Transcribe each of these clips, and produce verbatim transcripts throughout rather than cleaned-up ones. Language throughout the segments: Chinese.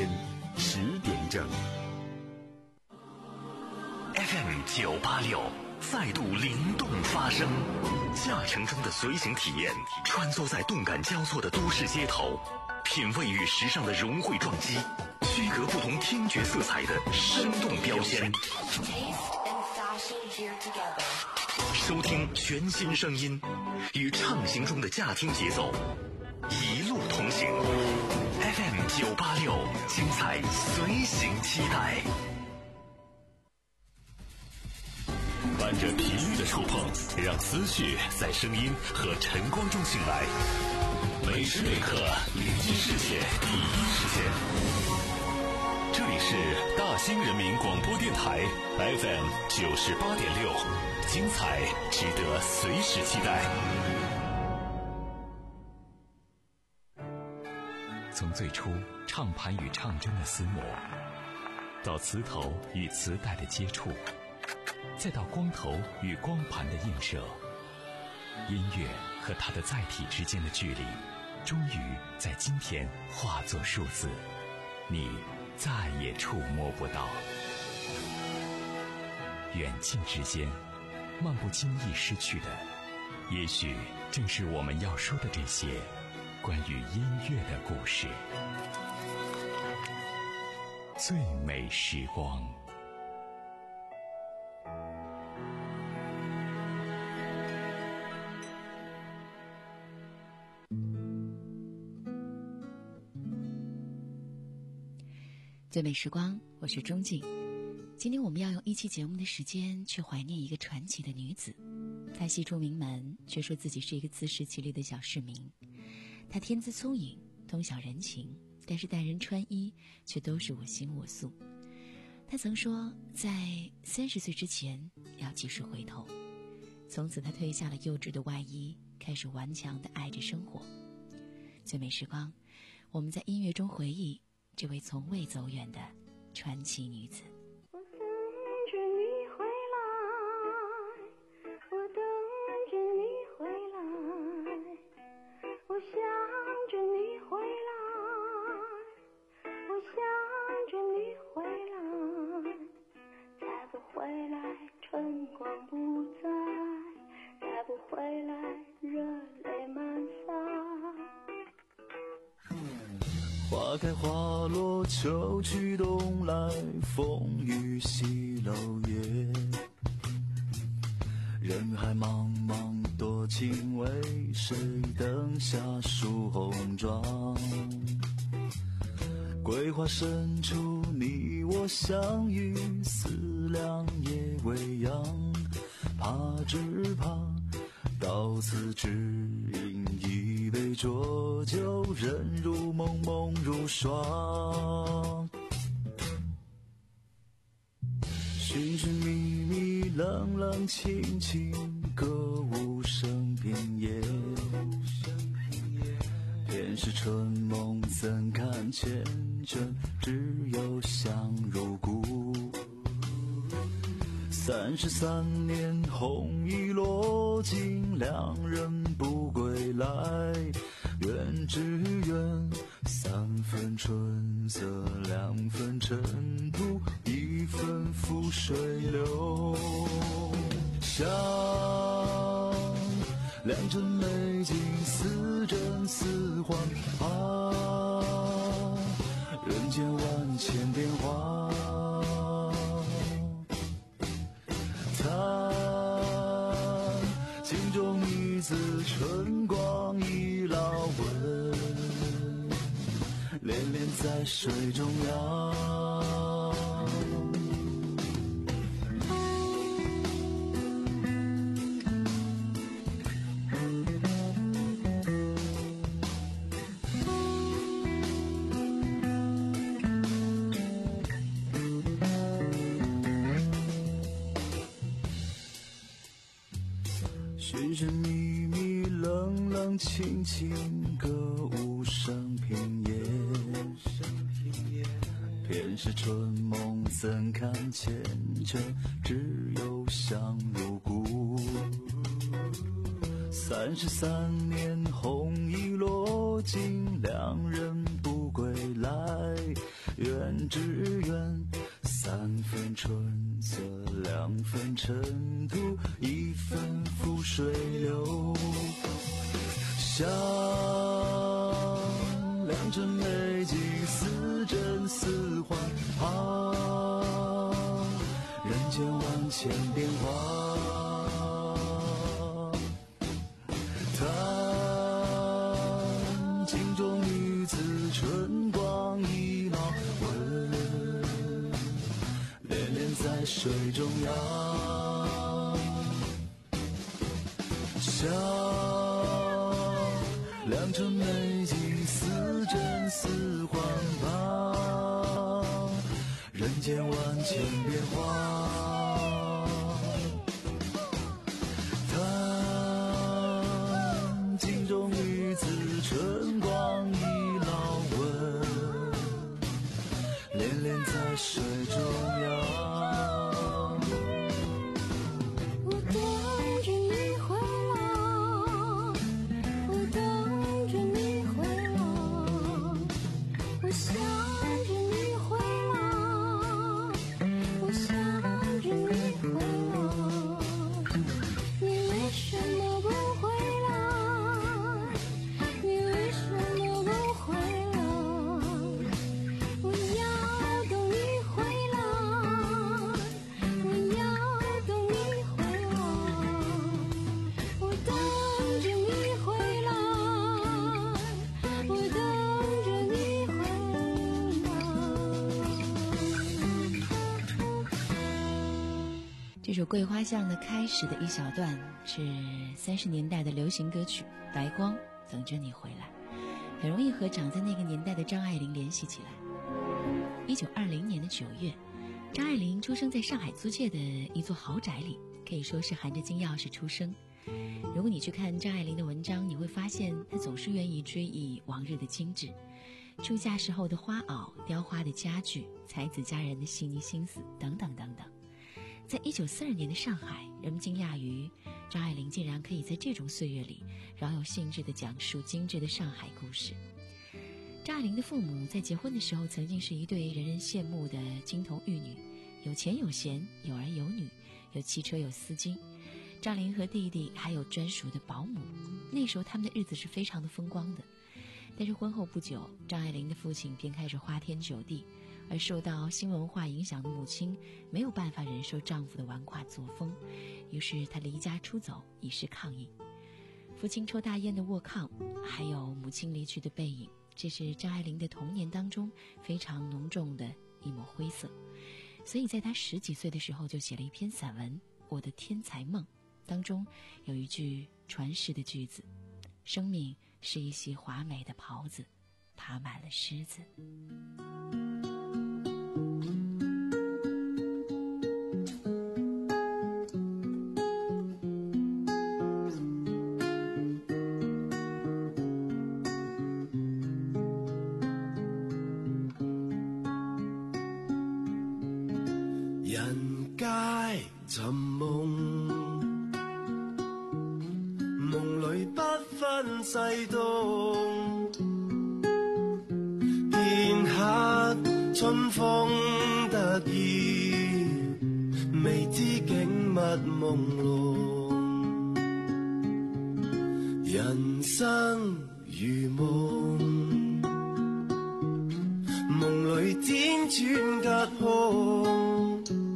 间十点整。 F M 九八六再度灵动发声，驾乘中的随行体验，穿梭在动感交错的都市街头，品味与时尚的融汇撞击，区隔不同听觉色彩的生动标签。收听全新声音，与畅行中的驾听节奏，一路同行。F M 九八六，精彩随行期待。伴着频率的触碰，让思绪在声音和晨光中醒来。每时每刻，临近世界第一时间。这里是大兴人民广播电台 F M 九十八点六，精彩值得随时期待。从最初唱盘与唱针的厮磨，到磁头与磁带的接触，再到光头与光盘的映射，音乐和它的载体之间的距离，终于在今天化作数字，你再也触摸不到。远近之间，漫不经意失去的，也许正是我们要说的这些关于音乐的故事。最美时光。 最美时光，我是钟静。今天我们要用一期节目的时间去怀念一个传奇的女子。她戏出名门，却说自己是一个自食其力的小市民。她天资聪颖，通晓人情，但是待人穿衣却都是我行我素。她曾说，在三十岁之前要及时回头。从此她褪下了幼稚的外衣，开始顽强地爱着生活。最美时光，我们在音乐中回忆这位从未走远的传奇女子。 我等着你回来，我等着你回来，我想着你回来，我想着你回来，再不回来春光不再，再不回来热泪满腮。 花开花落秋去冬来，风雨西楼夜，人海茫茫多情为谁灯下数红妆。桂花深处你我相遇，思量也未央，怕只怕到此只因一杯浊酒，人如梦梦如霜。寻寻觅觅冷冷清清，歌舞升平夜，便是春梦怎堪缱绻，只有相如故。三十三年红衣落尽，两人不归来，愿只愿三分春色，两分尘土，一分覆水流。想良辰美景，似真似幻啊，人间万千变化。镜中女子春光已老纹，恋恋在水中央。寻寻觅觅冷冷清清，歌舞升平夜，便是春梦怎堪缱绻，只有相如故。三十三年红衣落尽，两人不归来， 愿只愿三分春色，两分尘土，一分覆水流。想良辰美景，似真似幻，啊，人间万千变化。叹镜中女子春光已老，问恋恋在水中央。想良辰美景，似真似幻吧，人间万千变化。叹镜中女子春光已老，问恋恋在水中央。 这首《桂花巷》的开始的一小段是三十年代的流行歌曲《白光等着你回来》，很容易和长在那个年代的张爱玲联系起来。一九二零年的九月，张爱玲出生在上海租界的一座豪宅里，可以说是含着金钥匙出生。如果你去看张爱玲的文章，你会发现她总是愿意追忆往日的精致，出嫁时候的花袄、雕花的家具、才子佳人的细腻心思等等等等。在一九四二年的上海，人们惊讶于张爱玲竟然可以在这种岁月里饶有兴致地讲述精致的上海故事。张爱玲的父母在结婚的时候曾经是一对人人羡慕的金童玉女，有钱有闲，有儿有女，有汽车有司机。张爱玲和弟弟还有专属的保姆，那时候他们的日子是非常的风光的。但是婚后不久，张爱玲的父亲便开始花天酒地，而受到新文化影响的母亲没有办法忍受丈夫的纨绔作风，于是她离家出走，以示抗议。父亲抽大烟的卧炕，还有母亲离去的背影，这是张爱玲的童年当中非常浓重的一抹灰色。所以在她十几岁的时候就写了一篇散文《我的天才梦》，当中有一句传世的句子：生命是一袭华美的袍子，爬满了虱子。 人皆尋夢，夢裏不分西東，片刻春風得意，未知景物朦朧，人生如夢，夢裏輾轉隔空，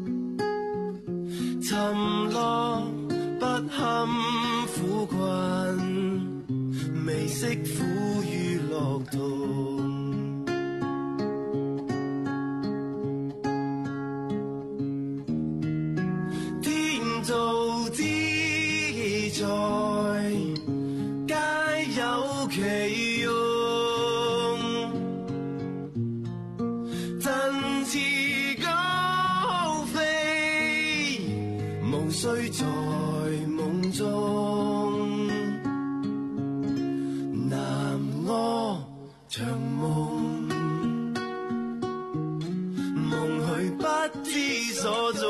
沉落不堪苦困，未識苦與樂同。天造之材，皆有其用，振翅高飛，無需在夢中。南柯長夢，夢去不知所蹤，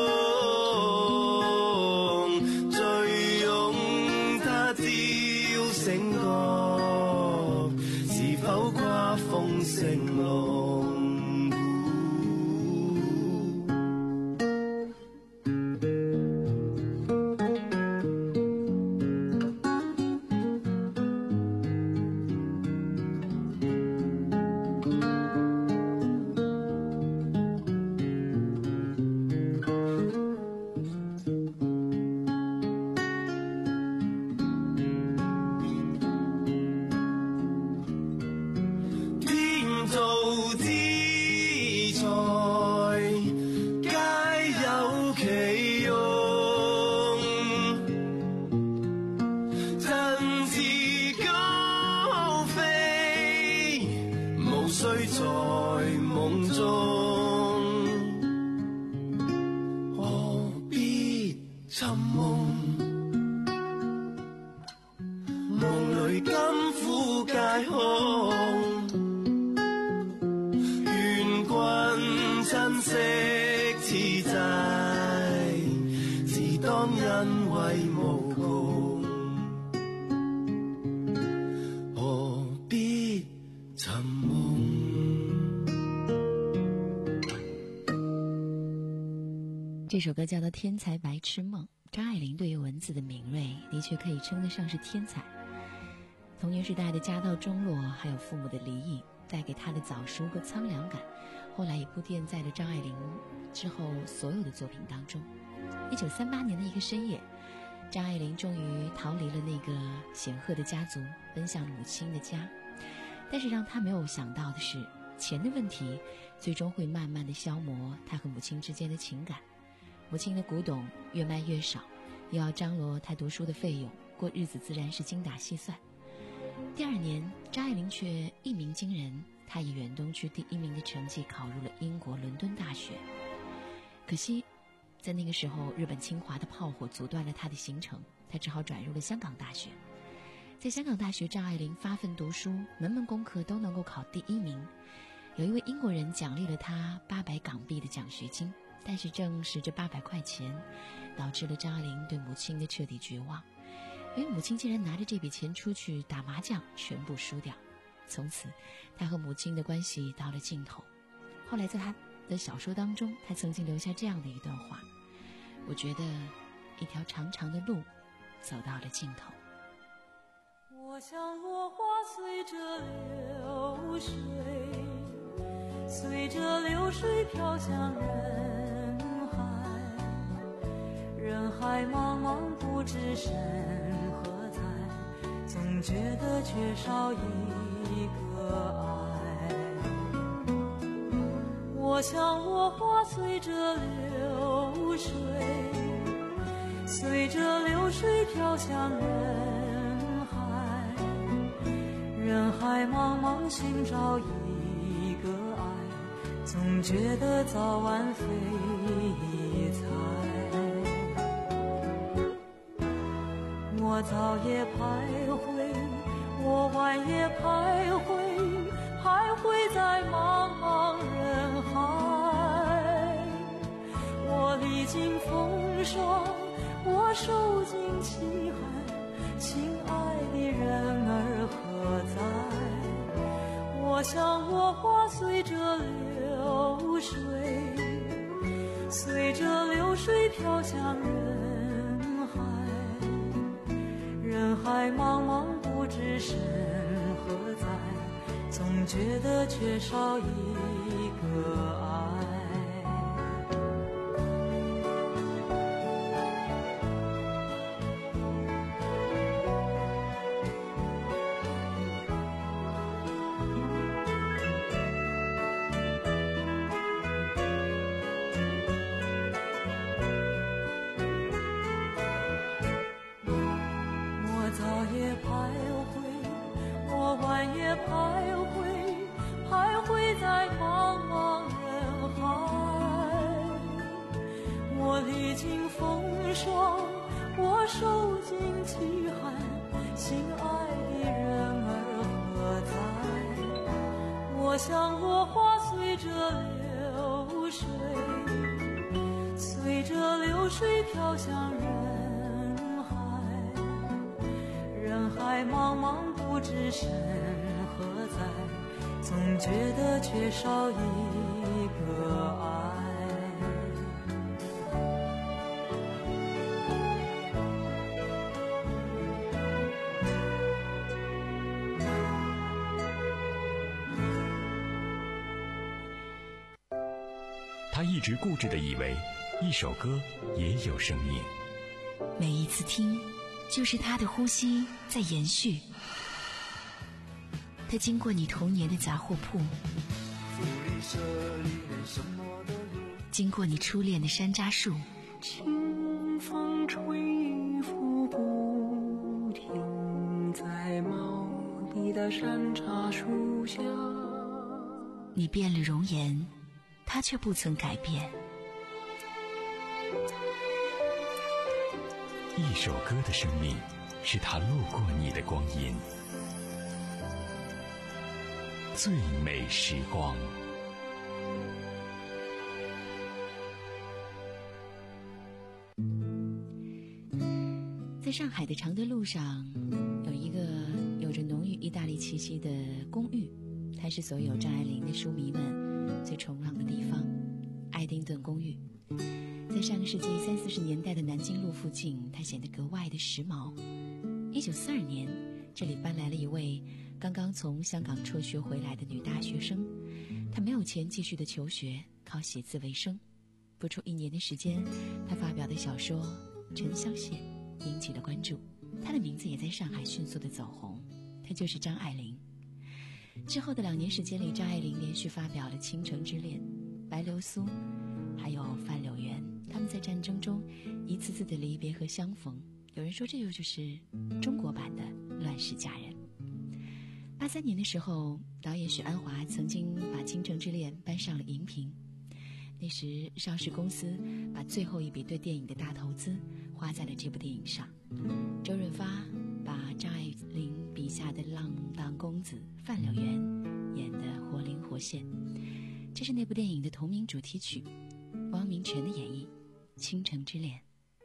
醉擁他朝醒覺，是否跨風成浪？ 这首歌叫做《天才白痴梦》。张爱玲对于文字的敏锐，的确可以称得上是天才。童年时代的家道中落，还有父母的离异，带给她的早熟和苍凉感，后来也铺垫在了张爱玲之后所有的作品当中。一九三八年的一个深夜，张爱玲终于逃离了那个显赫的家族，奔向母亲的家。但是让她没有想到的是，钱的问题最终会慢慢的消磨她和母亲之间的情感。母亲的古董越卖越少，又要张罗她读书的费用，过日子自然是精打细算。第二年，张爱玲却一鸣惊人，她以远东区第一名的成绩考入了英国伦敦大学。可惜在那个时候，日本侵华的炮火阻断了她的行程，她只好转入了香港大学。在香港大学，张爱玲发奋读书，门门功课都能够考第一名。有一位英国人奖励了她八百港币的奖学金，但是正是这八百块钱，导致了张爱玲对母亲的彻底绝望。因为母亲竟然拿着这笔钱出去打麻将，全部输掉。从此，她和母亲的关系到了尽头。后来在她的小说当中，她曾经留下这样的一段话：我觉得一条长长的路走到了尽头。 我像落花随着流水，随着流水飘向人海，人海茫茫不知身何在，总觉得缺少一个爱。我像落花随着流水，随着流水飘向人海，人海茫茫寻找一个爱，总觉得早晚非猜。我早也徘徊，我晚也徘徊，徘徊在茫茫人海。我历经风霜，我受尽凄寒，心爱的人儿何在？我像落花随着流水，随着流水飘向人海，人海茫茫不知身何在，总觉得缺少一个爱。徘徊，徘徊在茫茫人海。我历经风霜，我受尽凄寒，心爱的人儿何在？我像落花随着流水，随着流水飘向人海，人海茫茫不知身何在，总觉得缺少一个爱。 他一直固执地以为一首歌也有生命， 每一次听就是他的呼吸在延续。他经过你童年的杂货铺，经过你初恋的山楂树， 清风吹衣服不停，在茂密的山茶树下。 你变了容颜，他却不曾改变。 一首歌的生命是他路过你的光阴，最美时光。 在上海的常德路上，有一个有着浓郁意大利气息的公寓，它是所有张爱玲的书迷们最崇尚的地方——爱丁顿公寓。在上个世纪三四十年代的南京路附近，它显得格外的时髦。一九四二年，这里搬来了一位刚刚从香港辍学回来的女大学生，她没有钱继续的求学，靠写字为生。不出一年的时间，她发表的小说《沉香屑》引起了关注，她的名字也在上海迅速的走红。她就是张爱玲。之后的两年时间里，张爱玲连续发表了《倾城之恋》、《白流苏》，还有《范柳园》。他们在战争中一次次的离别和相逢，有人说这又就是中国版的《乱世佳人》。八三年的时候，导演许鞍华曾经把《倾城之恋》搬上了荧屏。那时邵氏公司把最后一笔对电影的大投资花在了这部电影上。周润发把张爱玲笔下的浪荡公子范柳园演得活灵活现。这是那部电影的同名主题曲，汪明荃的演绎《倾城之恋》。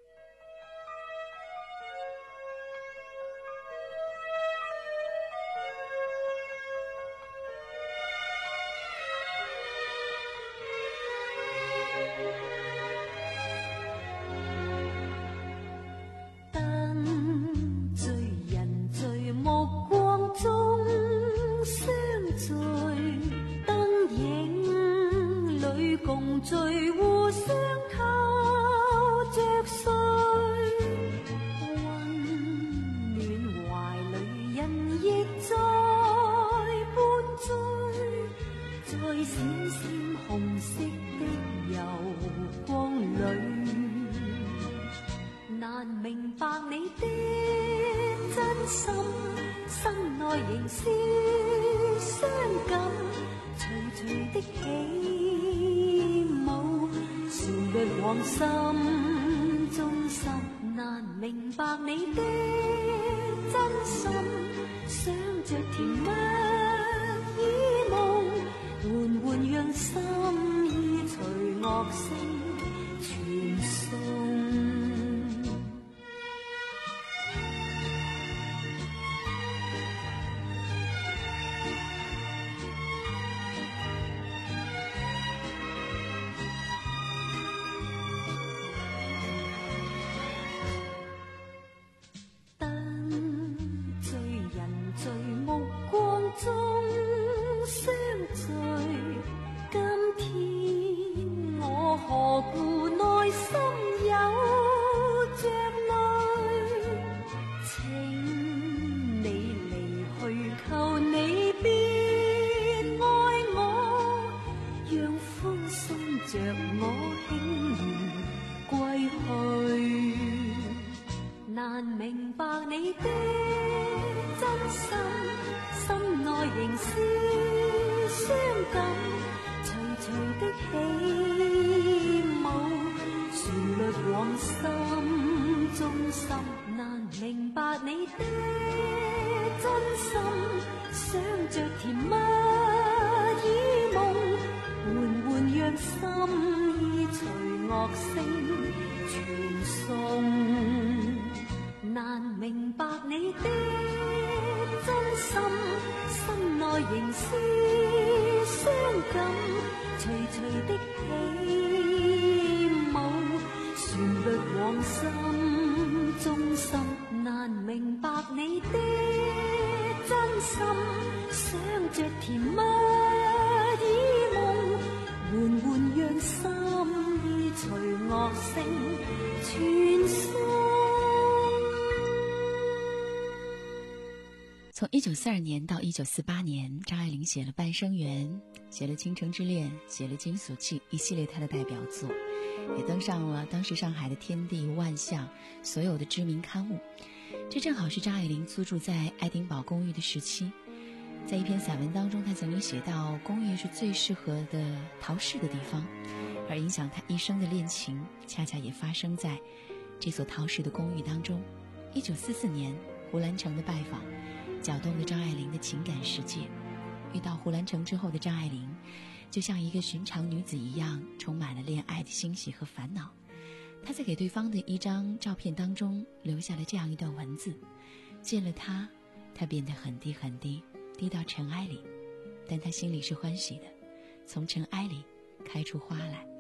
从一九四二年到一九四八年，张爱玲写了《半生缘》，写了《倾城之恋》，写了《金锁记》，一系列她的代表作，也登上了当时上海的《天地》《万象》所有的知名刊物。这正好是张爱玲租住在爱丁堡公寓的时期。在一篇散文当中，她曾经写到，公寓是最适合的逃世的地方，而影响她一生的恋情，恰恰也发生在这所逃世的公寓当中。一九四四年，胡兰成的拜访搅动了张爱玲的情感世界。遇到胡兰成之后的张爱玲，就像一个寻常女子一样，充满了恋爱的欣喜和烦恼。她在给对方的一张照片当中留下了这样一段文字：见了他，他变得很低很低，低到尘埃里，但他心里是欢喜的，从尘埃里开出花来。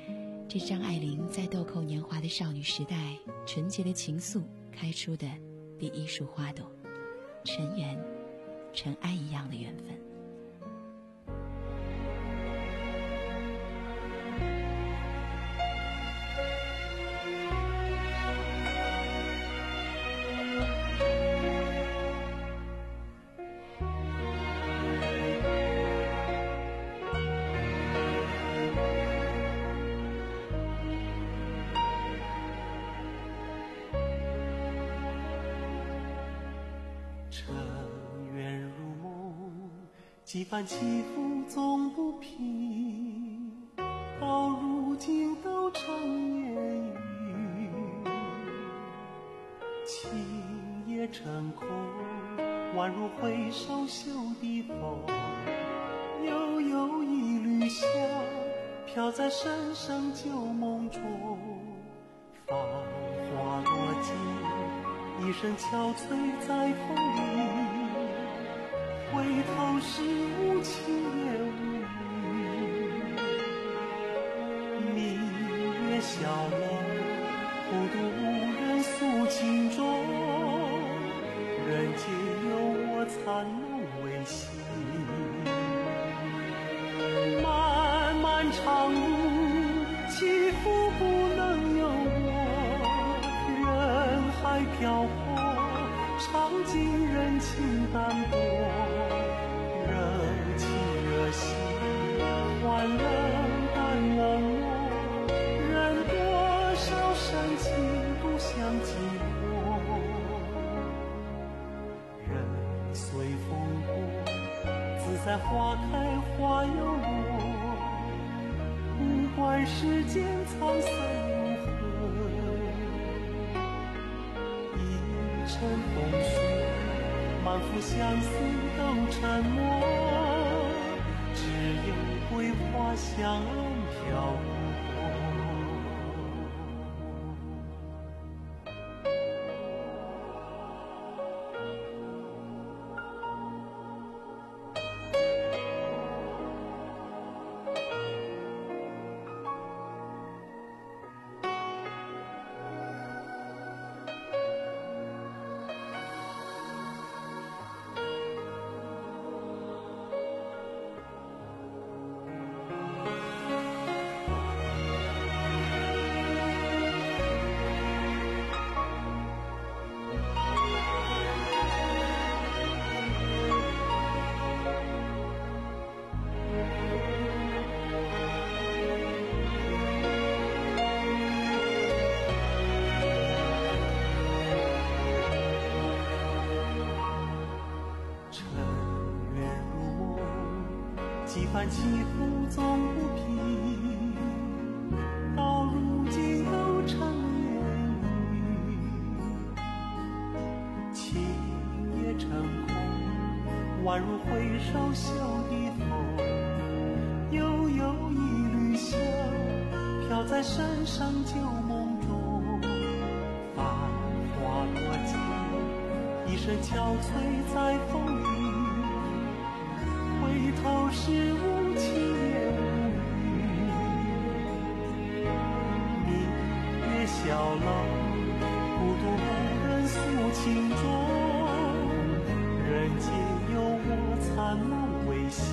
这是张爱玲在豆蔻年华的少女时代，纯洁的情愫开出的第一束花朵，尘缘，尘埃一样的缘分。 几番起伏总不平，到如今都成烟雨。情也成空，宛如回首袖的风。悠悠一缕香，飘在深深旧梦中。繁花落尽，一声憔悴在风里。回头是无情也无语，明月小楼，孤独无人诉情衷，人间有我残留微笑。漫漫长路，起伏不能有我，人海漂泊，尝尽人情淡薄。欢冷淡冷漠，人多少深情不想寂寞。人随风过，自在花开花又落。不管世间沧桑如何，一尘风雪，满腹相思都沉默。只有桂花香飘过。几番起伏总不平，到如今都成烟雨。情也成空，宛如回首袖的风。悠悠一缕香，飘在深深旧梦中。繁花落尽，一声憔悴在风里。回头是无情也无语，明月小楼，孤独无人诉情衷。人间有我残留微笑。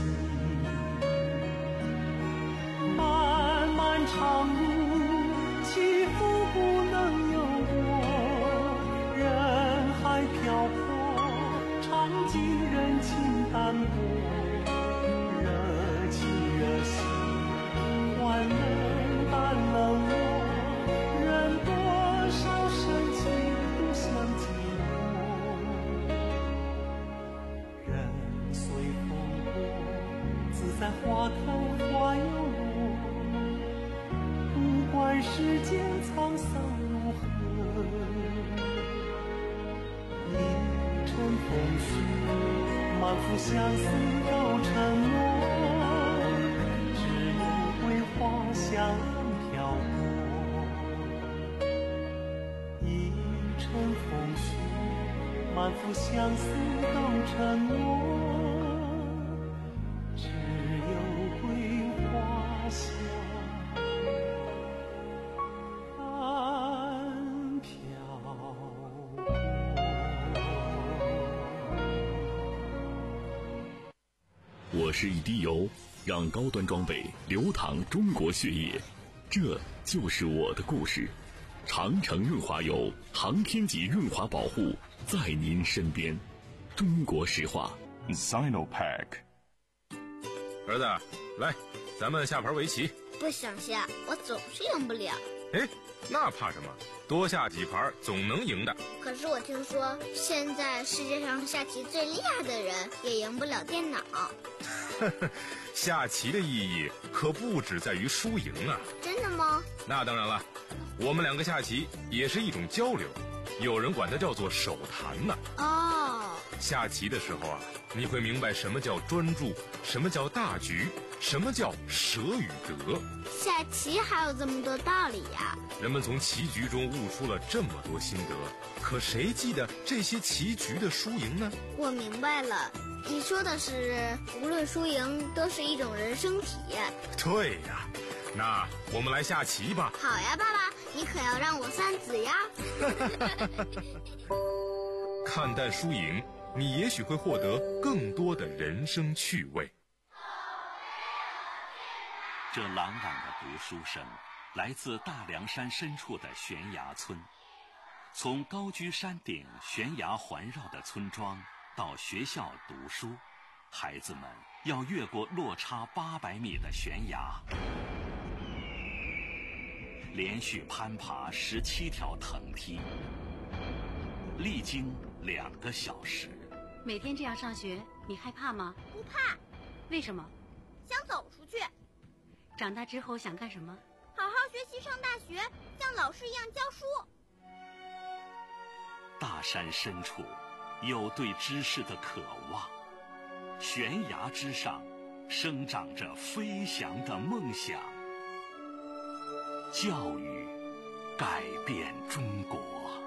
漫漫长路，起伏不能有我。人海漂泊，尝尽人情淡薄。欢冷淡冷漠，人多少深情不想寂寞。人随风过，自在花开花又落。不管世间沧桑如何，一尘风絮，满腹相思都沉默。花香飘过，一尘风絮，满腹相思都沉默。只有桂花香我是一滴油，让高端装备流淌中国血液，这就是我的故事。长城润滑油，航天级润滑保护，在您身边。中国石化 Zynopack。 儿子，来，咱们下盘围棋。 不想下，我总是赢不了。 哎，那怕什么？多下几盘总能赢的。 可是我听说，现在世界上下棋最厉害的人也赢不了电脑。 下棋的意义可不只在于输赢啊！ 真的吗？ 那当然了，我们两个下棋也是一种交流，有人管它叫做手谈呢。 哦， 下棋的时候啊，你会明白什么叫专注，什么叫大局，什么叫舍与得。 下棋还有这么多道理呀！ 人们从棋局中悟出了这么多心得，可谁记得这些棋局的输赢呢？ 我明白了，你说的是无论输赢都是一种人生体验。 对呀，那我们来下棋吧。 好呀，爸爸，你可要让我三子呀。 看淡输赢，你也许会获得更多的人生趣味。 这朗朗的读书声来自大凉山深处的悬崖村。从高居山顶悬崖环绕的村庄到学校读书，孩子们要越过落差八百米的悬崖，连续攀爬十七条藤梯，历经两个小时。 每天这样上学，你害怕吗？ 不怕。 为什么？ 想走出去。 长大之后想干什么？ 好好学习，上大学，像老师一样教书。 大山深处有对知识的渴望，悬崖之上生长着飞翔的梦想。教育改变中国。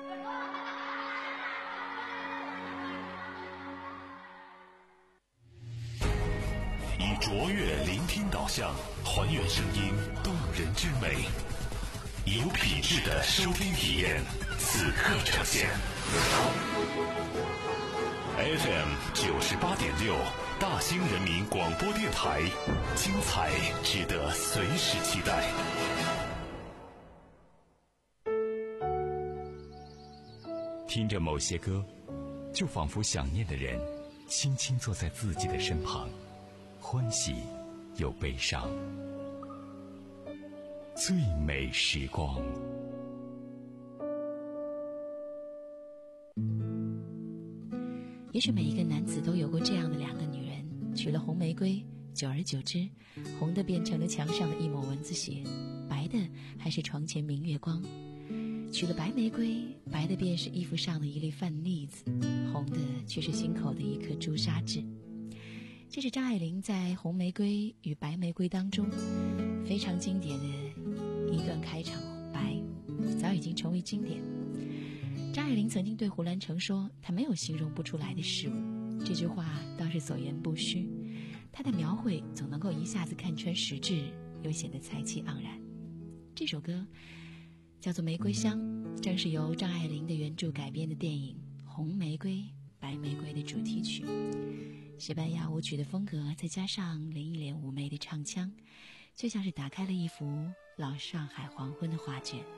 以卓越聆听导向，还原声音动人之美，有品质的收听体验，此刻呈现。F M 九十八点六，大兴人民广播电台，精彩值得随时期待。听着某些歌，就仿佛想念的人轻轻坐在自己的身旁，欢喜又悲伤。最美时光。 也许每一个男子都有过这样的两个女人，娶了红玫瑰，久而久之，红的变成了墙上的一抹蚊子血，白的还是床前明月光。娶了白玫瑰，白的便是衣服上的一粒饭粒子，红的却是心口的一颗朱砂痣。这是张爱玲在《红玫瑰与白玫瑰》当中非常经典的一段开场白，早已经成为经典。张爱玲曾经对胡兰成说，她没有形容不出来的事物，这句话倒是所言不虚。她的描绘总能够一下子看穿实质，又显得才气盎然。这首歌叫做《玫瑰香》，正是由张爱玲的原著改编的电影《红玫瑰白玫瑰》的主题曲。西班牙舞曲的风格，再加上林忆莲妩媚的唱腔，就像是打开了一幅老上海黄昏的画卷。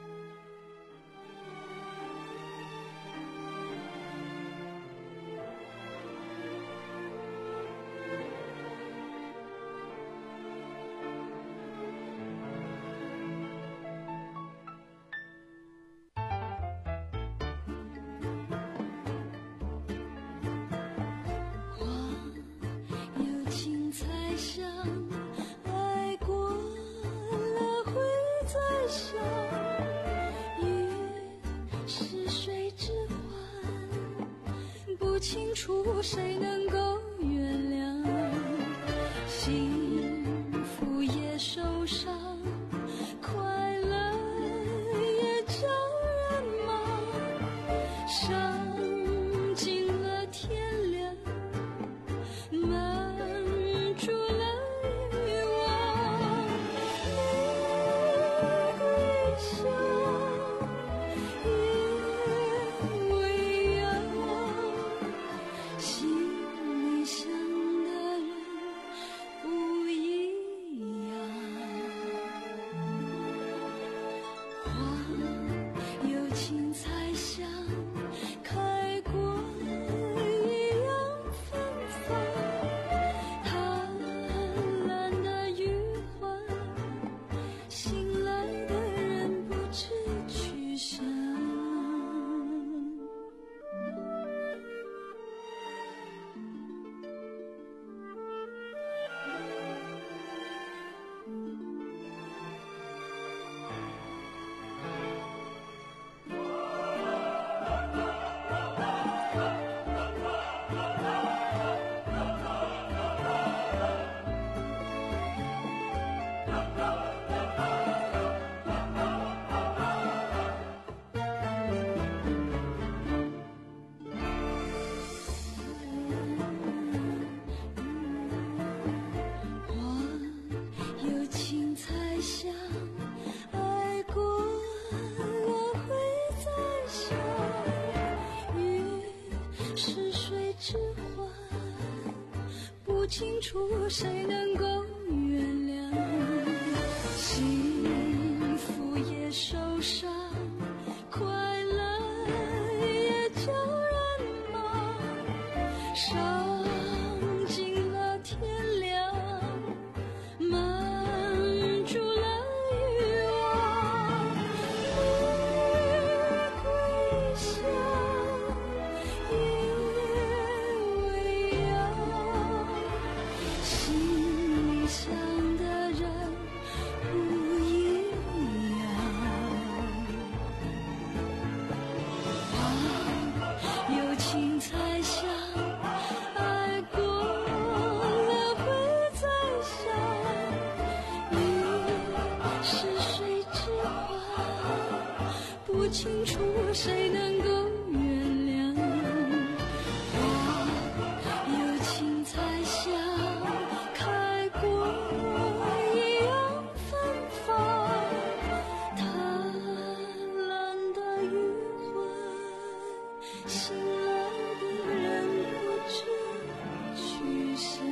清楚谁能够原谅，幸福也受伤，快乐也叫人忙，伤尽了天亮，满足了欲望。玫瑰香也微扬，心里想的人醒来的人不知去向。清楚谁能够原谅，幸福也受伤，快乐也叫人忙，伤尽了天亮，满足了欲望，玫瑰香夜未央，心里想的人不一样。啊，有情才想，爱过了会再想。雨是水之花，不清楚谁能够原谅。花有情才想，开过一样芬芳，贪婪的余魂，醒来的人不知去向。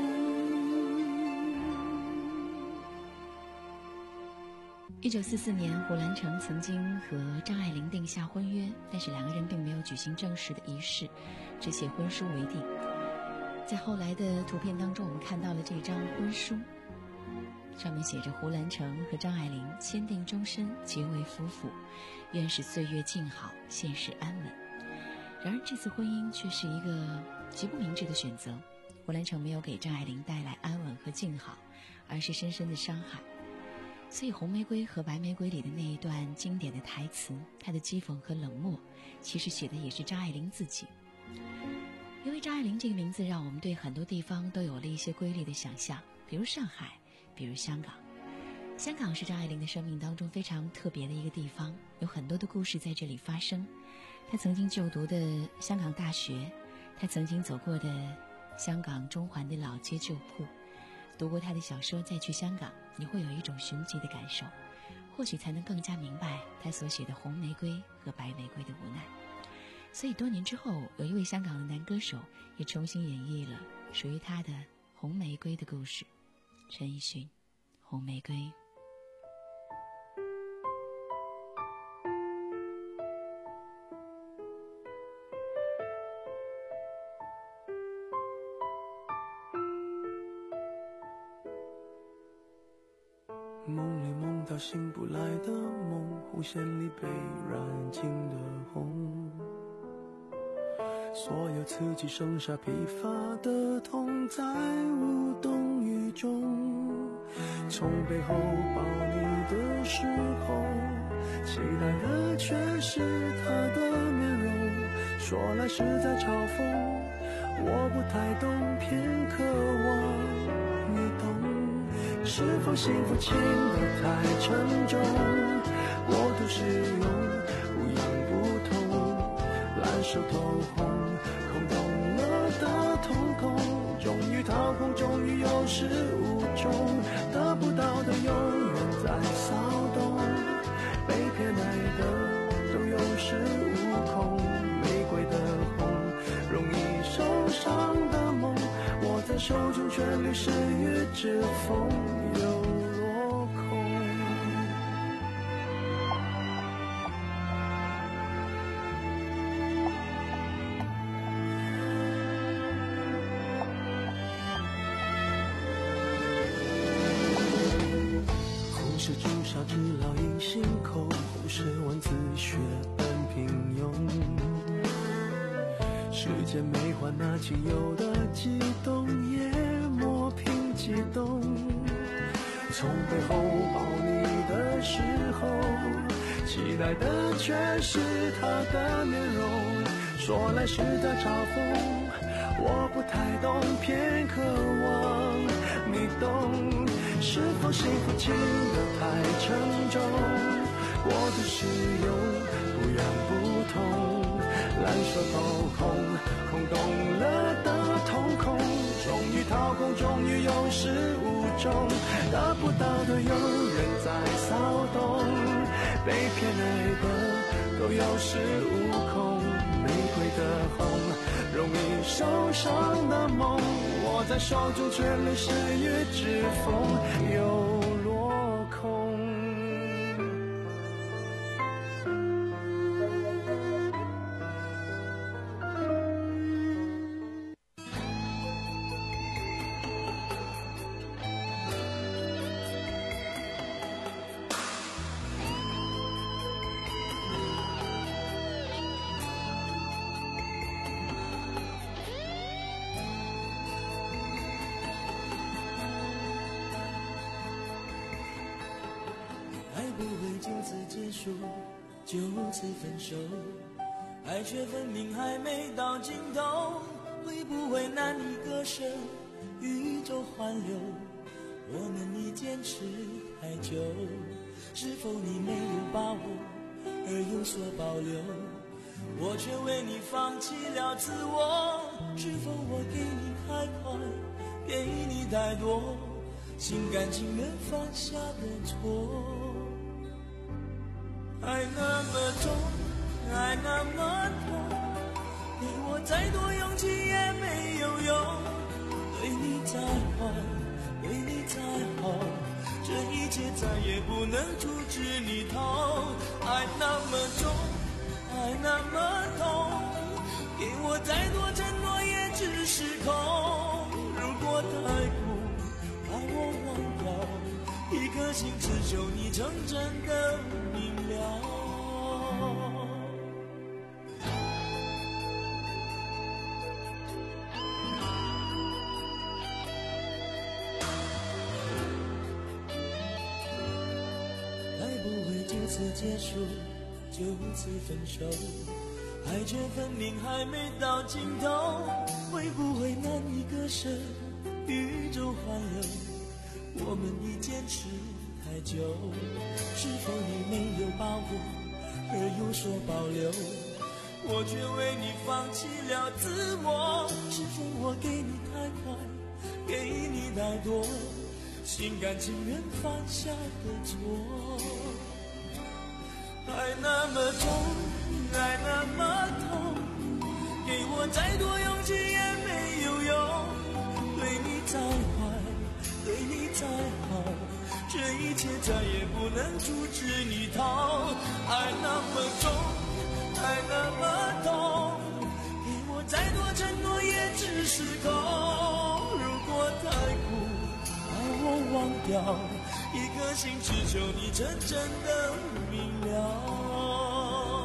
一九四四年，胡兰成曾经和张爱玲定下婚约，但是两个人并没有举行正式的仪式，只写婚书为定。在后来的图片当中，我们看到了这张婚书，上面写着胡兰成和张爱玲签订终身，结为夫妇，愿是岁月静好，现世安稳。然而这次婚姻却是一个极不明智的选择，胡兰成没有给张爱玲带来安稳和静好，而是深深的伤害。所以红玫瑰和白玫瑰里的那一段经典的台词，它的讥讽和冷漠，其实写的也是张爱玲自己。因为张爱玲这个名字，让我们对很多地方都有了一些瑰丽的想象，比如上海，比如香港。香港是张爱玲的生命当中非常特别的一个地方，有很多的故事在这里发生。她曾经就读的香港大学，她曾经走过的香港中环的老街旧铺，读过她的小说，再去香港，你会有一种寻迹的感受，或许才能更加明白她所写的红玫瑰和白玫瑰的无奈。所以多年之后，有一位香港的男歌手也重新演绎了属于他的红玫瑰的故事。陈奕迅，红玫瑰。 梦里梦到醒不来的梦，弧线里被染尽的红，所有刺激剩下疲乏的痛，在无动于衷。从背后抱你的时候，期待的却是他的面容，说来是在嘲讽，我不太懂，偏渴望你懂。是否幸福轻得太沉重，过度使用不痒不痛，烂熟透红，空洞了的瞳孔，终于掏空，终于有始无终，得不到的永远在骚动，被偏爱的都有恃无恐，玫瑰的红，容易受伤的梦，握在手中却流失于指缝，又落空。红前世朱砂痣烙印心口，后世文字血本平庸。世间没换那仅有的激动，也磨平激动。从背后抱你的时候，期待的却是他的面容。说来是在嘲讽，我不太懂，偏渴望你懂。是否幸福轻得太沉重？我的使用不痒不痛，蓝色瞳孔空洞了的瞳孔，终于掏空，终于有始无终，得不到的永远在骚动，被偏爱的都有恃无恐，玫瑰的红，容易受伤的梦，握在手中却流失于指缝，又落空。 就此结束，就此分手，爱却分明还没到尽头，会不会难以割舍，宇宙环流，我们已坚持太久，是否你没有把握而有所保留，我却为你放弃了自我，是否我给你太快，给你太多，心甘情愿犯下的错，爱那么重，爱那么痛，给我再多勇气也没有用，对你再坏，对你再好，这一切再也不能阻止你逃，爱那么重，爱那么痛，给我再多承诺也只是空，如果太苦，把我忘掉，一颗心只求你真正的明了。爱不会就此结束，就此分手，爱却分明还没到尽头，会不会难以割舍，宇宙环流，我们已坚持太久，是否你没有把握而有所保留，我却为你放弃了自我，是否我给你太快，给你太多，心甘情愿犯下的错，爱那么重，爱那么痛，给我再多勇气也没有用，对你再坏，对你再好，这一切再也不能阻止你逃，爱那么重，爱那么痛，给我再多承诺也只是空，如果太苦，把我忘掉，一颗心只求你真正的明了，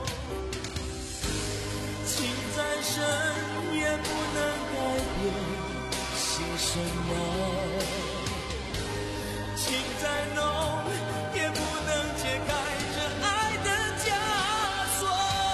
情再深也不能改变心深啊，情再浓也不能解开这爱的枷锁，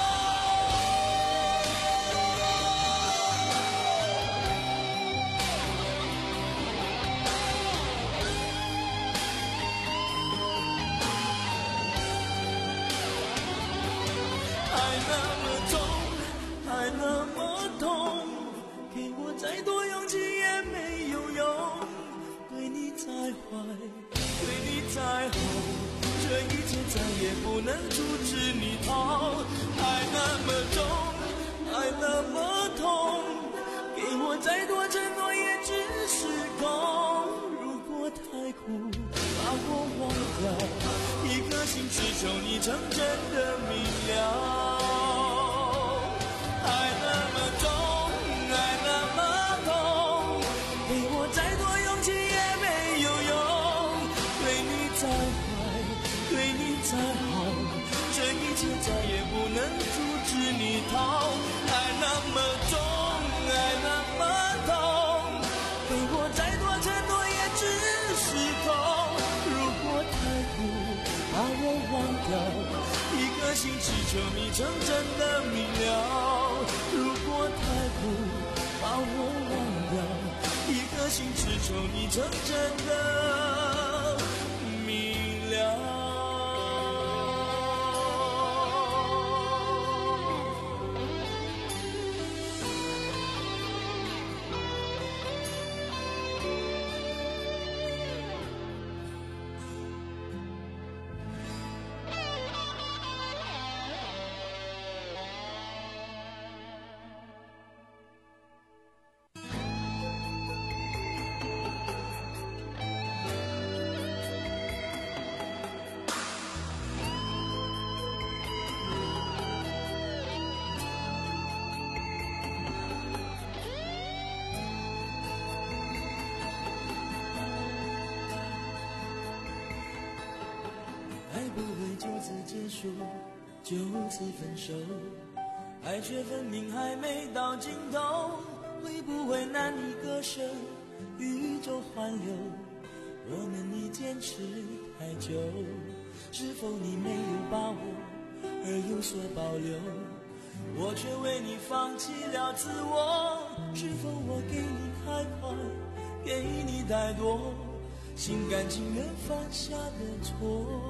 爱那么重，爱那么痛，给我再多勇气也没有用，对你再坏，对你再好，这一切再也不能阻止你逃，爱那么重，爱那么痛，给我再多承诺也只是空，如果太苦，把我忘掉，一颗心只求你真正的明了，爱那么重，爱那么痛，给我再多勇气也没有用，对你再坏，对你再好，这一切再也不能阻止你逃。爱那么重，爱那么痛，给我再多承诺也只是空。如果太苦，把我忘掉，一颗心只求你真正的明了。如果太苦，把我忘掉，一颗心只求你真正的明了。不会就此结束，就此分手，爱却分明还没到尽头。会不会难以割舍，宇宙环流，我们已坚持太久。是否你没有把握而有所保留，我却为你放弃了自我。是否我给你太快，给你太多，心甘情愿犯下的错。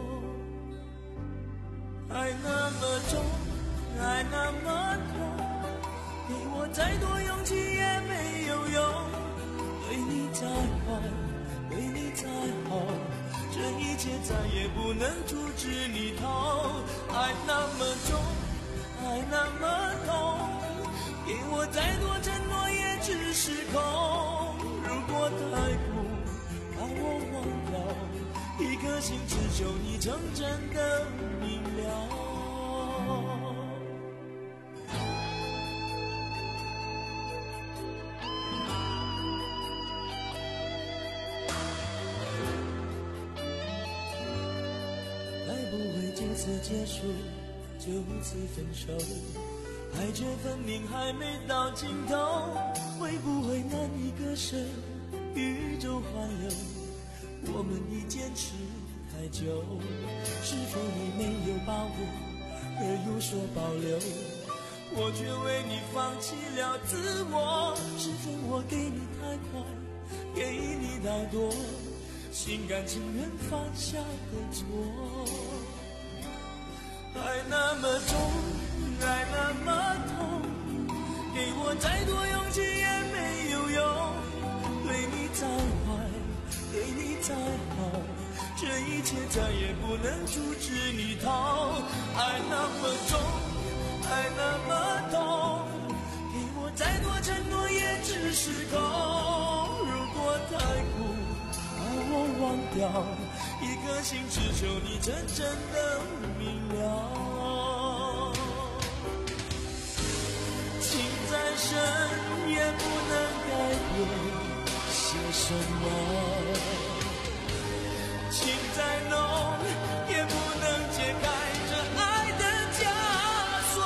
爱那么重，爱那么痛，给我再多勇气也没有用。对你再坏，对你再好，这一切再也不能阻止你逃。爱那么重，爱那么痛，给我再多承诺也只是空。如果太苦，把我忘掉，一颗心只求你真正的明了。爱不会就此结束，就此分手，爱却分明还没到尽头。会不会难以割舍，宇宙环流，我们已坚持太久。是否你没有把握而有所保留，我却为你放弃了自我。是否我给你太快，给你太多，心甘情愿犯下的错。爱那么重，爱那么痛，给我再多勇气也没有用。对你再坏，对你再好，这一切再也不能阻止你逃。爱那么重，爱那么痛，给我再多承诺也只是空。如果太苦，把我忘掉，一颗心只求你真正的明了。情再深也不能改变些什么，情再浓也不能解开这爱的枷锁。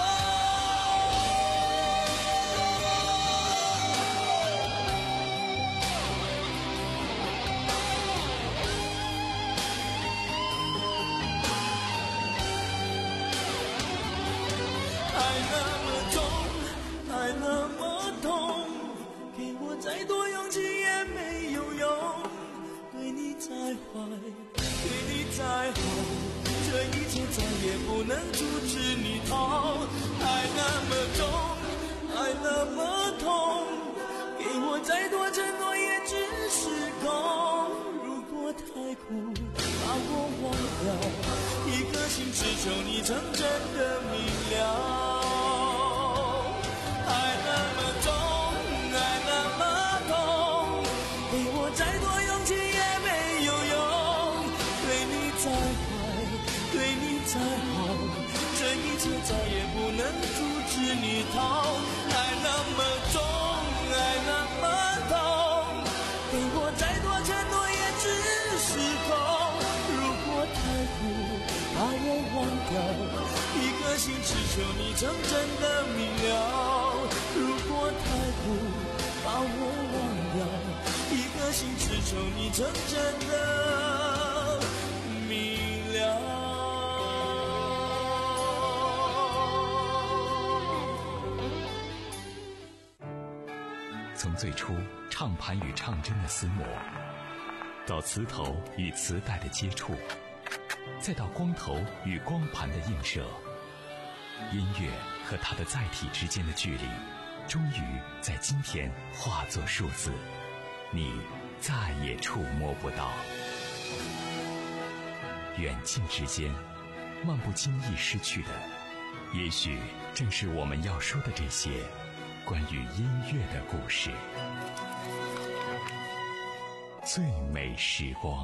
爱那么重，爱那么痛，给我再多勇气也没有用。对你再坏，对你再好，这一切再也不能阻止你逃。爱那么重，爱那么痛，给我再多承诺也只是空。如果太苦，把我忘掉，一颗心只求你真正的明了。爱那么重，爱那么痛，给我再多勇气也没有用。对你再坏，对你再好，这一切再也不能阻止你逃。爱那么重，爱那么痛，给我再多承诺也只是空。如求你成真的明了。如果太苦把我忘掉，一颗心只求你成真的明了。 从最初唱盘与唱针的厮磨，到磁头与磁带的接触，再到光头与光盘的映射，音乐和它的载体之间的距离，终于在今天化作数字，你再也触摸不到。远近之间，漫不经意失去的，也许正是我们要说的这些关于音乐的故事。最美时光。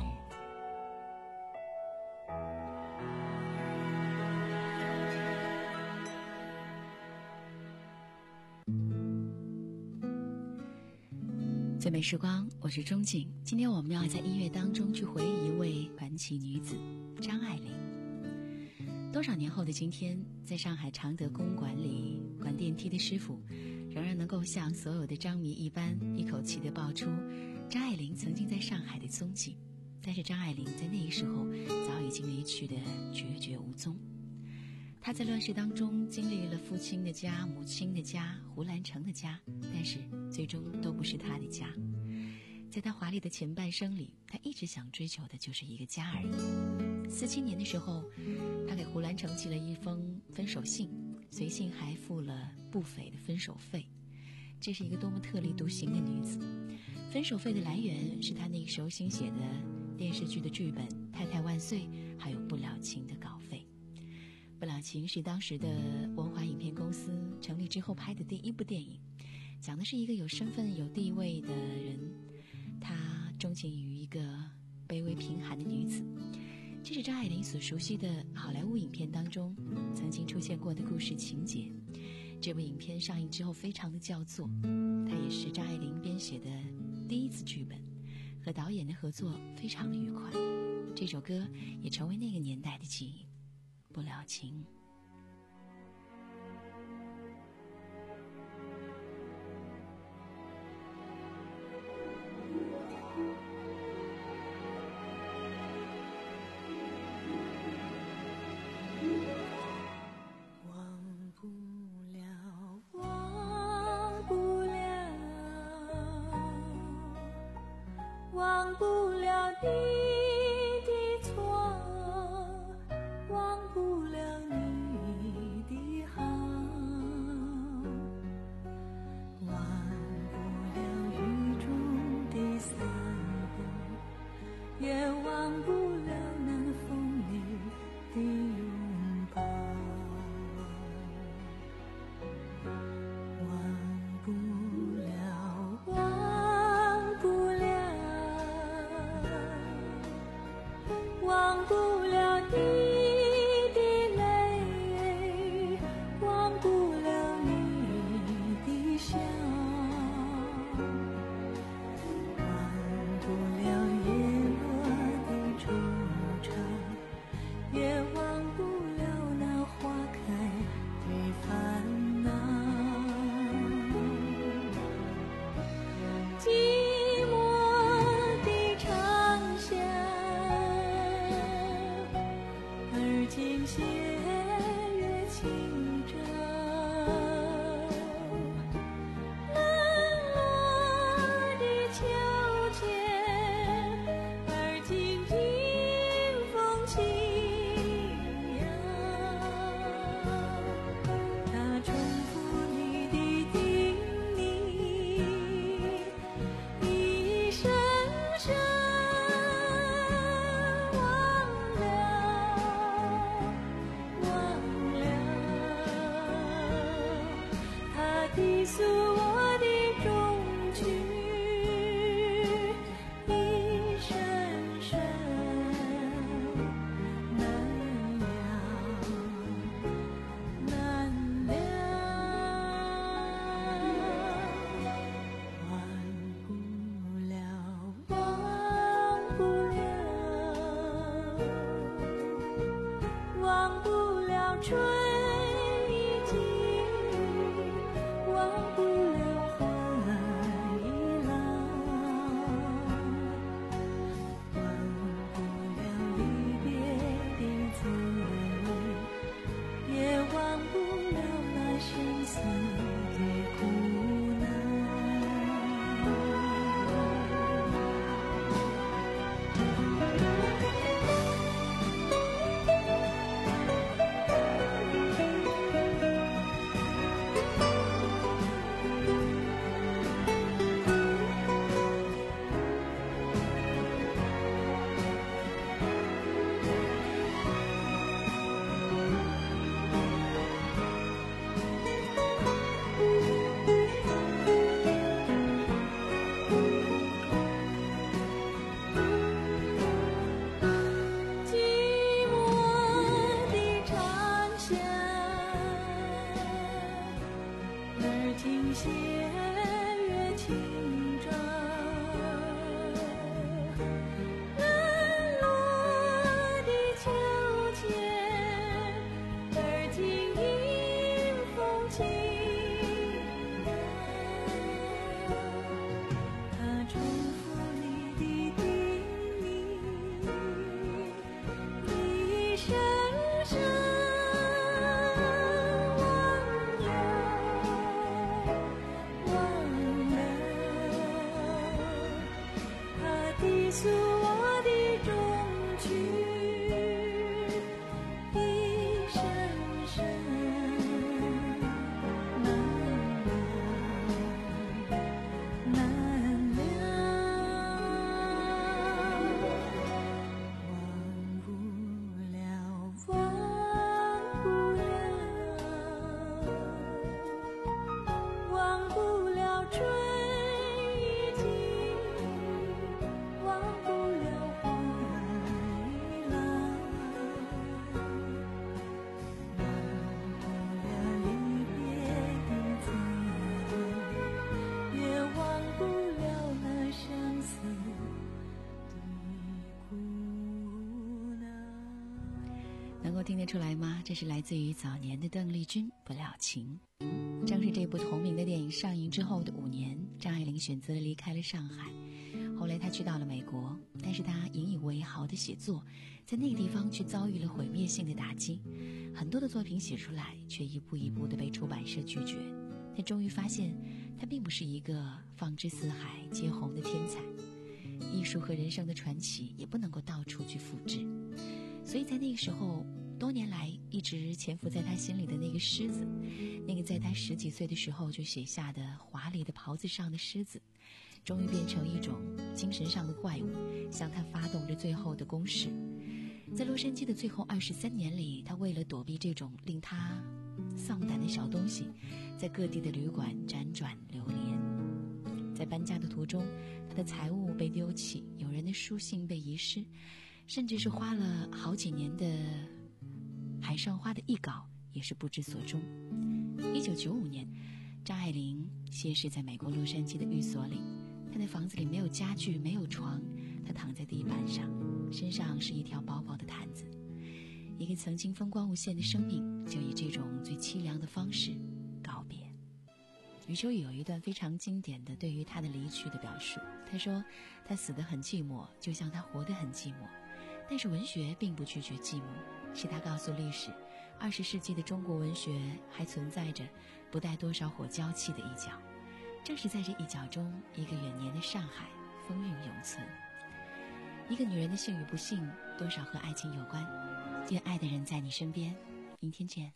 最美时光，我是钟静。今天我们要在音乐当中去回忆一位传奇女子张爱玲。多少年后的今天，在上海常德公馆里管电梯的师傅仍然能够像所有的张迷一般一口气地爆出张爱玲曾经在上海的踪迹。但是张爱玲在那个时候早已经离去的决绝无踪。她在乱世当中经历了父亲的家、母亲的家、胡兰成的家，但是最终都不是她的家。在她华丽的前半生里，她一直想追求的就是一个家而已。四七年的时候，她给胡兰成寄了一封分手信，随信还付了不菲的分手费。这是一个多么特立独行的女子。分手费的来源是她那个时候新写的电视剧的剧本《太太万岁》，还有《不了情》的稿费。《不了情》是当时的文华影片公司成立之后拍的第一部电影，讲的是一个有身份有地位的人，他钟情于一个卑微贫寒的女子。这是张爱玲所熟悉的好莱坞影片当中曾经出现过的故事情节。这部影片上映之后非常的叫座，它也是张爱玲编写的第一次剧本，和导演的合作非常的愉快。这首歌也成为那个年代的记忆，不了情。 忘不了你的错，忘不了你的好，忘不了雨中的散步，也忘不了那风里的拥抱，忘不了，忘不了。忘不了你的泪，忘不了你的笑，忘不了叶落的惆怅，也忘不了那花开的烦恼。寂寞的长巷，今斜月清照，冷落的秋千，而今迎风轻摇。它重复你的叮咛，一声声忘了。低诉我的衷曲，一声声难了，难了，忘不了，忘不了，忘不了春。 能够听得出来吗？这是来自于早年的邓丽君《不了情》。正是这部同名的电影上映之后的五年，张爱玲选择了离开了上海。后来她去到了美国，但是她引以为豪的写作在那个地方却遭遇了毁灭性的打击，很多的作品写出来却一步一步的被出版社拒绝。她终于发现她并不是一个放之四海皆红的天才，艺术和人生的传奇也不能够到处去复制。所以在那个时候，多年来一直潜伏在他心里的那个狮子，那个在他十几岁的时候就写下的华丽的袍子上的狮子，终于变成一种精神上的怪物，向他发动着最后的攻势。在洛杉矶的最后二十三年里，他为了躲避这种令他丧胆的小东西，在各地的旅馆辗转流连。在搬家的途中，他的财物被丢弃，有人的书信被遗失，甚至是花了好几年的海上花的译稿也是不知所终。一九九五年，张爱玲歇息在美国洛杉矶的寓所里，她的房子里没有家具，没有床，她躺在地板上，身上是一条薄薄的毯子。一个曾经风光无限的生命，就以这种最凄凉的方式告别。余秋雨有一段非常经典的对于他的离去的表述，他说他死得很寂寞，就像他活得很寂寞，但是文学并不拒绝寂寞，是他告诉历史，二十世纪的中国文学还存在着不带多少火娇气的一角。正是在这一角中，一个远年的上海风韵永存。一个女人的幸与不幸，多少和爱情有关。愿爱的人在你身边，明天见。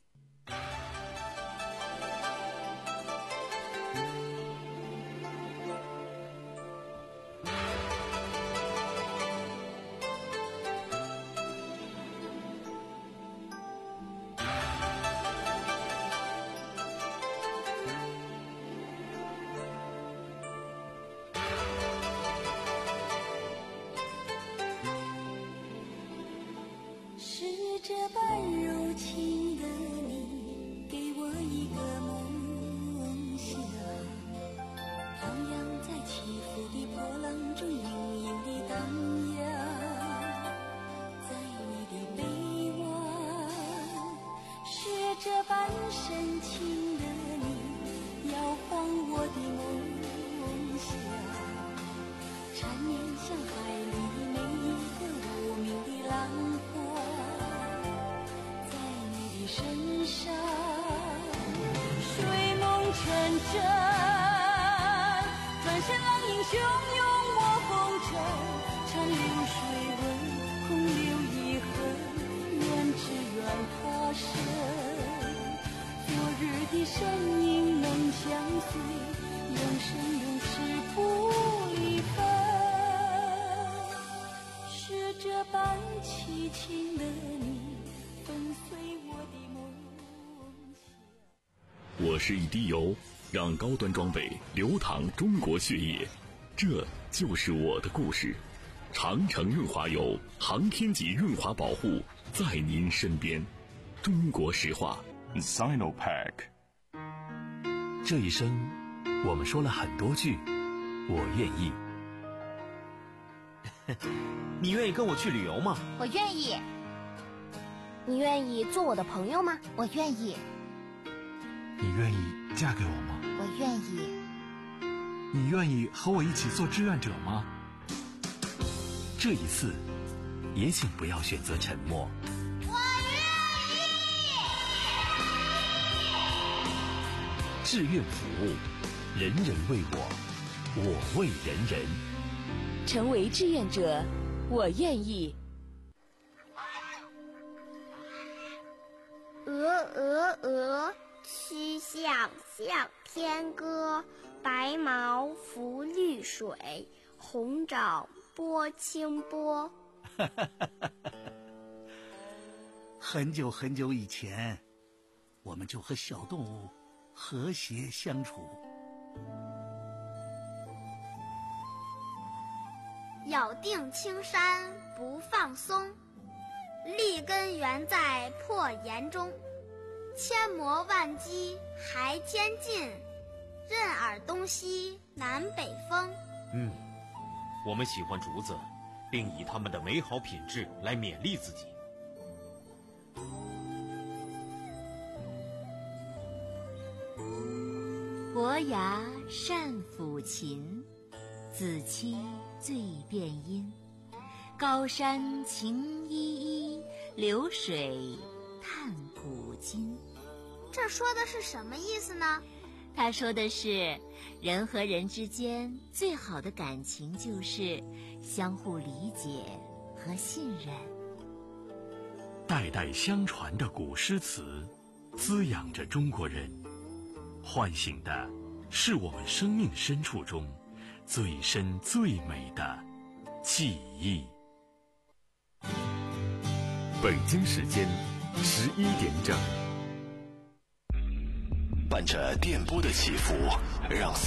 这般柔情的你，给我一个梦想，徜徉在起伏的波浪中，隐隐地荡漾。在你的臂弯，是这般深情的你，摇晃我的梦想，缠绵像海里每一个无名的浪花。身上睡梦成真，转身浪影汹涌我红尘，长流水纹空留遗恨，愿只愿他生，昨日的身影能相随，永生永世不离分。是这般凄情的你，粉碎我的梦想。 我是一滴油，让高端装备流淌中国血液，这就是我的故事。长城润滑油，航天级润滑保护，在您身边。中国石化 Sinopack。 这一生我们说了很多句我愿意。 你愿意跟我去旅游吗？ 我愿意。你愿意做我的朋友吗？我愿意。 你愿意嫁给我吗？ 我愿意。 你愿意和我一起做志愿者吗？ 这一次也请不要选择沉默。 我愿意。 志愿服务，人人为我，我为人人。 成为志愿者，我愿意。 鹅鹅鹅，曲项向天歌。白毛浮绿水，红爪拨清波。 很久很久以前，我们就和小动物和谐相处。 咬定青山不放松，立根原在破岩中。千磨万击还坚劲，任尔东西南北风。 嗯，我们喜欢竹子，并以它们的美好品质来勉励自己。 伯牙善抚琴，子期最辩音。高山晴依依，流水叹古今。 这说的是什么意思呢？ 他说的是，人和人之间最好的感情就是相互理解和信任。 代代相传的古诗词，滋养着中国人，唤醒的是我们生命深处中最深最美的记忆。 北京时间十一点整， 伴着电波的起伏，让